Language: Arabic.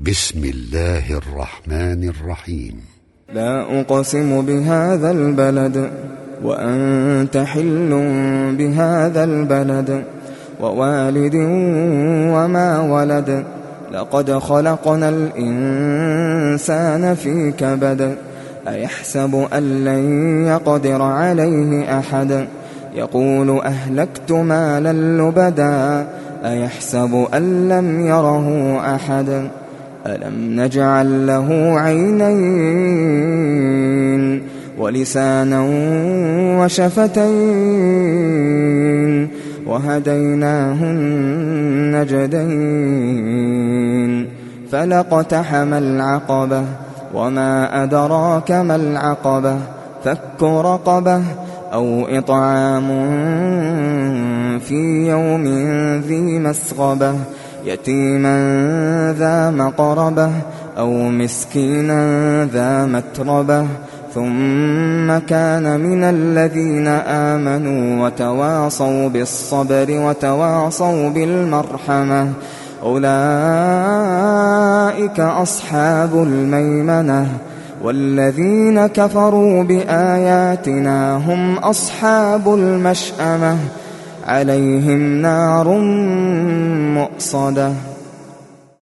بسم الله الرحمن الرحيم. لا أقسم بهذا البلد وأنت حل بهذا البلد ووالد وما ولد لقد خلقنا الإنسان في كبد أيحسب أن لن يقدر عليه أحد يقول أهلكت مالا لبدا أيحسب أن لم يره أحد ألم نجعل له عينين ولسانا وشفتين وهديناه النجدين فلاقتحم العقبة وما أدراك ما العقبة فك رقبة أو إطعام في يوم ذي مسغبة يتيما ذا مقربة أو مسكينا ذا متربة ثم كان من الذين آمنوا وتواصوا بالصبر وتواصوا بالمرحمة أولئك أصحاب الميمنة والذين كفروا بآياتنا هم أصحاب المشأمة عليهم نار مؤصدة